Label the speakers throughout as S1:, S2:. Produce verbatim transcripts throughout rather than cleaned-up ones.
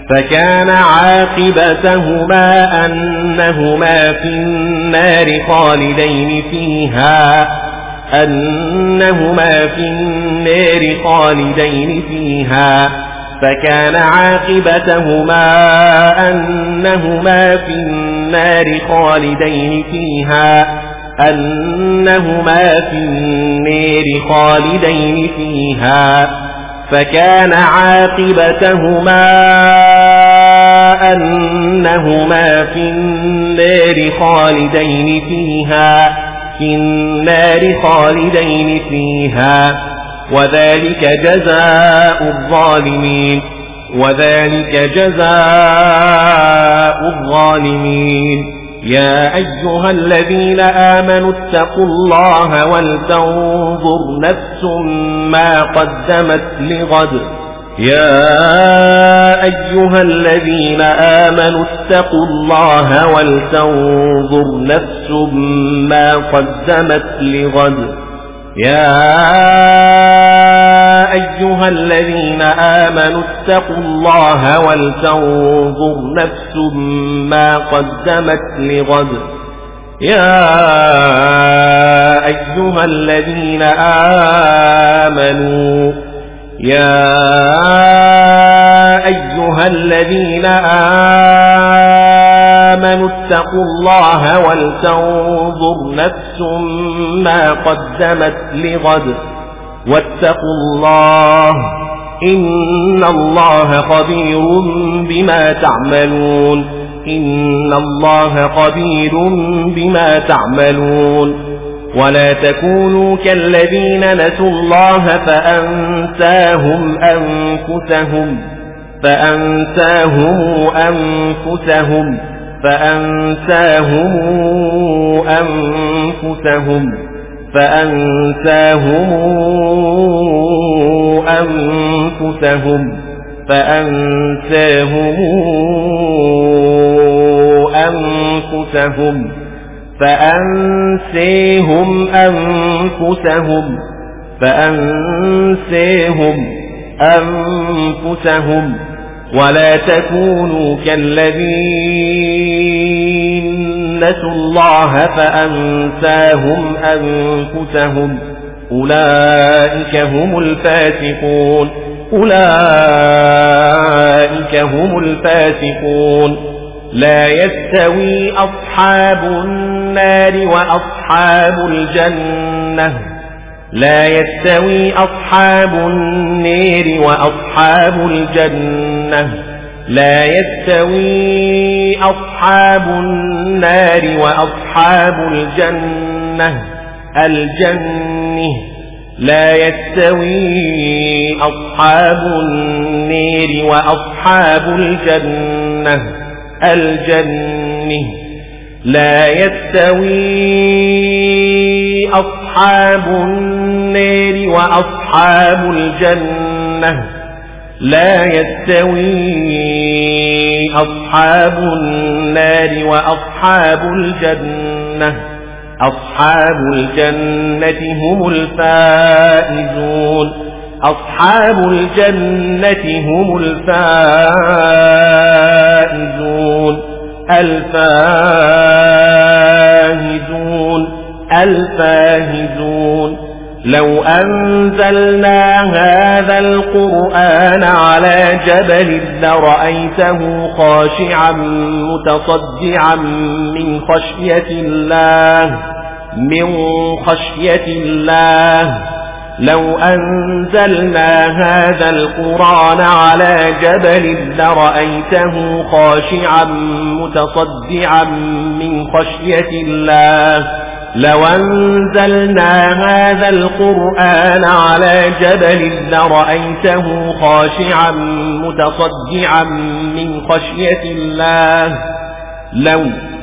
S1: فكان عاقبتهما أنهما في النار خالدين فيها أنهما في النار خالدين فيها فكان عاقبتهما أنهما في النار خالدين فيها أنهما في النار خالدين فيها فكان عاقبتهما أنهما في النار خالدين فيها في النار خالدين فيها وذلك جزاء الظالمين وذلك جزاء الظالمين يا أيها الذين آمنوا اتقوا الله ولتنظر نفس ما قدمت لغد يا أيها الذين آمنوا اتقوا الله ولتنظر نفس ما قدمت لغد يا أيها الذين آمنوا اتقوا الله ولتنظر نفس ما قدمت لغد يا أيها الذين آمنوا يا أيها الذين آمنوا اتقوا الله ولتنظر نفس ما قدمت لغد واتقوا الله إن الله خبير بما تعملون إن الله خبير بما تعملون ولا تكونوا كالذين نسوا الله فأنساهم أنفسهم فأنساهم أنفسهم فأنساهم أنفسهم فأنساهم أنفسهم فأنساهم أنفسهم فأنسيهم أنفسهم فأنسيهم أنفسهم ولا تكونوا كالذين نسوا الله فأنساهم أنفسهم أولئك هم الفاسقون أولئك هم الفاسقون لا يستوي أصحاب النار وأصحاب الجنة لا يستوي أصحاب النار وأصحاب الجنة لا يستوي أصحاب النار وأصحاب الجنة الجنة لا يستوي أصحاب النار وأصحاب الجنة الجنة لا يستوي أصحاب النار وأصحاب الجنة لا يستوي أصحاب النار وأصحاب الجنة أصحاب الجنة هم الفائزون أصحاب الجنة هم الفائزون الفاهزون الفاهزون لو أنزلنا هذا القرآن على جبل لرأيته خاشعا متصدعا من خشية الله من خشية الله لو أنزلنا هذا القرآن على جبل لرأيته خاشعا متصدعا من خشية الله لو أنزلنا هذا القرآن على جبل لرأيته خاشعا متصدعا من خشية الله لو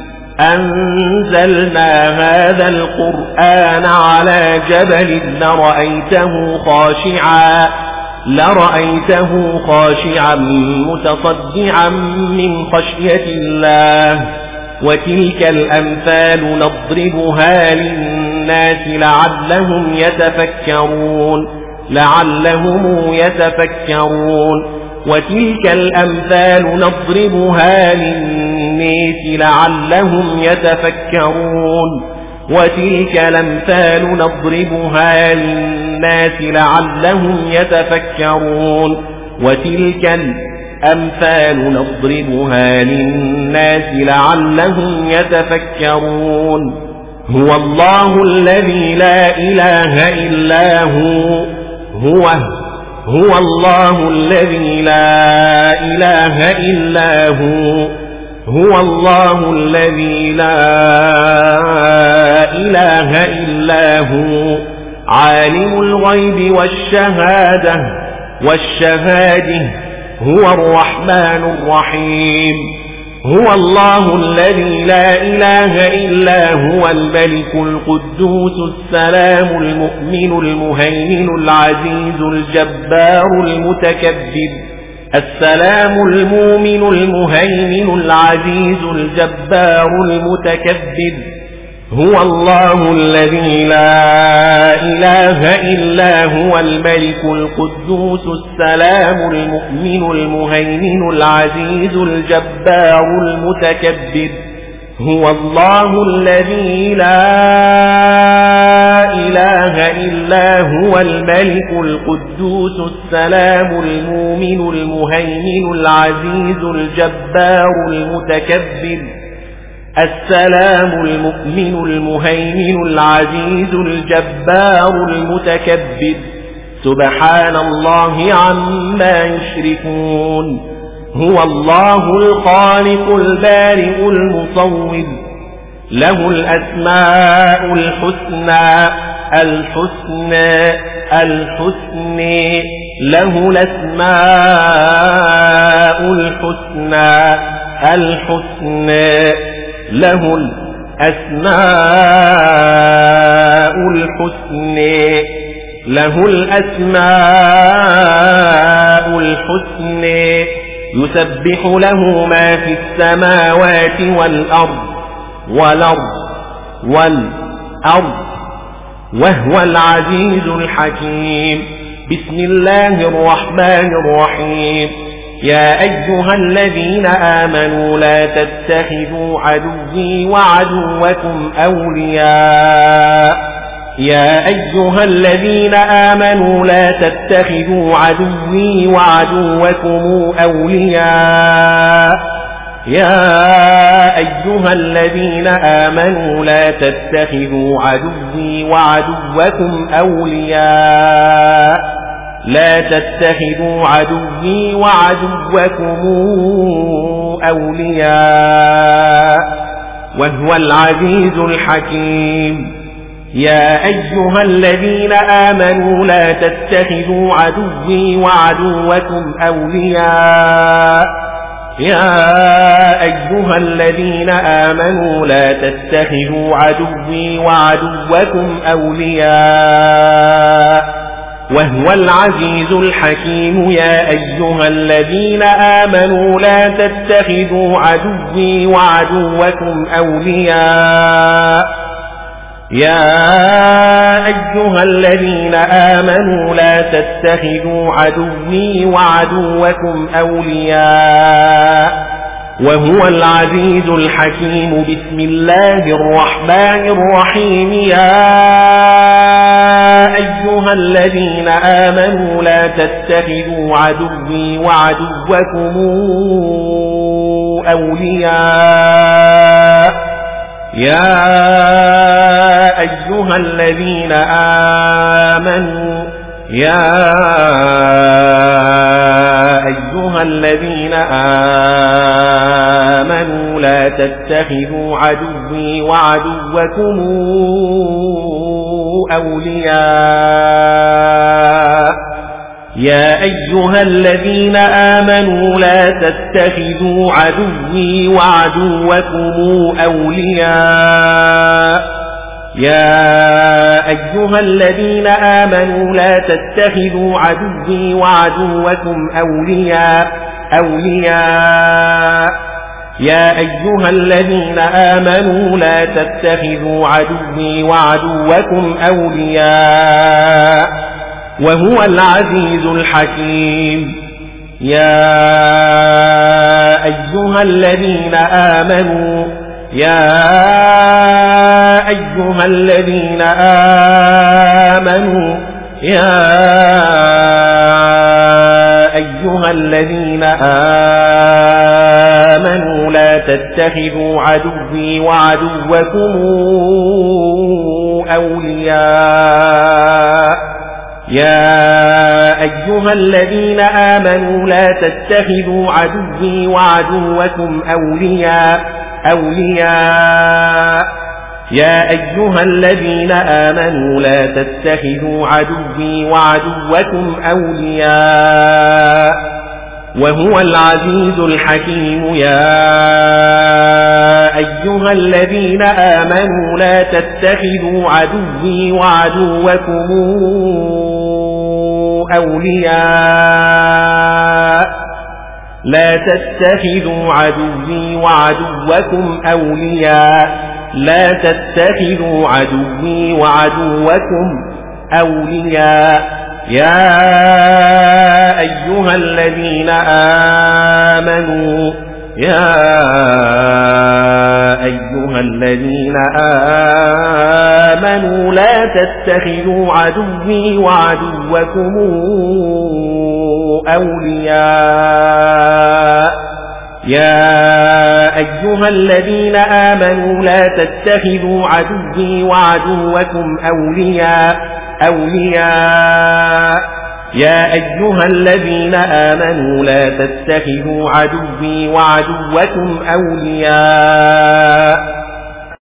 S1: أنزلنا هذا القرآن على جبل لرأيته خاشعا لرأيته خاشعا متصدعا من خشية الله وتلك الأمثال نضربها للناس لعلهم يتفكرون لعلهم يتفكرون وتلك الأمثال نضربها للناس لعلهم يتفكرون وتلك الأمثال نضربها للناس لعلهم يتفكرون وتلك الأمثال نضربها للناس لعلهم يتفكرون هو الله الذي لا إله إلا هو هو هو الله الذي لا إله إلا هو هو الله الذي لا إله إلا هو عالم الغيب والشهادة والشهادة هو الرحمن الرحيم هو الله الذي لا إله إلا هو الملك القدوس السلام المؤمن المهيمن العزيز الجبار المتكبر السلام المؤمن المهيمن العزيز الجبار المتكبر هو الله الذي لا إله إلا هو الملك القدوس السلام المؤمن المهيمن العزيز الجبار المتكبر هو الله الذي لا إله إلا هو الملك القدوس السلام المؤمن المهيمن العزيز الجبار المتكبر السلام المؤمن المهيمن العزيز الجبار المتكبر سبحان الله عما يشركون هو الله الخالق البارئ المصور له الأسماء الحسنى الحسنى الحسنى له الأسماء الحسنى الحسنى له الأسماء الحسنى له الأسماء الحسنى يسبح له ما في السماوات والأرض والأرض والأرض وهو العزيز الحكيم بسم الله الرحمن الرحيم يا أيها الذين آمنوا لا تتخذوا عدوي وعدوكم أولياء يا أيها الذين آمنوا لا تتخذوا عدوي وعدوكم أولياء يا أيها الذين آمنوا لا تتخذوا عدوي وعدوكم أولياء لا تتخذوا عدوي وعدوكم أولياء وهو العزيز الحكيم يا أيها الذين آمنوا لا تتخذوا عدوي وعدوكم أولياء يا أيها الذين آمنوا لا تتخذوا عدوي وعدوكم أولياء وهو العزيز الحكيم يا أيها الذين آمنوا لا تتخذوا عدوي وعدوكم أولياء يا أيها الذين آمنوا لا تتخذوا عدوي وعدوكم أولياء وهو العزيز الحكيم بسم الله الرحمن الرحيم يا أيها الذين آمنوا لا تتخذوا عدوي وعدوكم أولياء يا أيها الذين آمنوا يا أيها الذين آمنوا لا تتخذوا عدوي وعدوكم أولياء يا أيها الذين آمنوا لا تتخذوا عدوي وعدوكم أولياء يا أيها الذين آمنوا لا تتخذوا عدوي وعدوكم أولياء أولياء يا أيها الذين آمنوا لا تتخذوا عدوي وعدوكم أولياء وهو العزيز الحكيم يا أيها الذين آمنوا يا أيها الذين آمنوا يا أيها الذين آمنوا لا تتخذوا عدوي وعدوكم أولياء يا أيها الذين آمنوا لا تتخذوا عدوي وعدوكم أولياء أولياء يا أيها الذين آمنوا لا تتخذوا عدوي وعدوكم أولياء وهو العزيز الحكيم يا أيها الذين آمنوا لا تتخذوا عدوي وعدوكم أولياء لا تتخذوا عدوي وعدوكم أولياء لا تتخذوا عدوي وعدوكم أولياء يا أيها الذين آمنوا يا أيها الذين آمنوا لا تتخذوا عدوي وعدوكم أولياء يا أيها الذين آمنوا لا تتخذوا عدوي وعدوكم أولياء أولياء يا أيها الذين آمنوا لا تتخذوا عدوي وعدوكم أولياء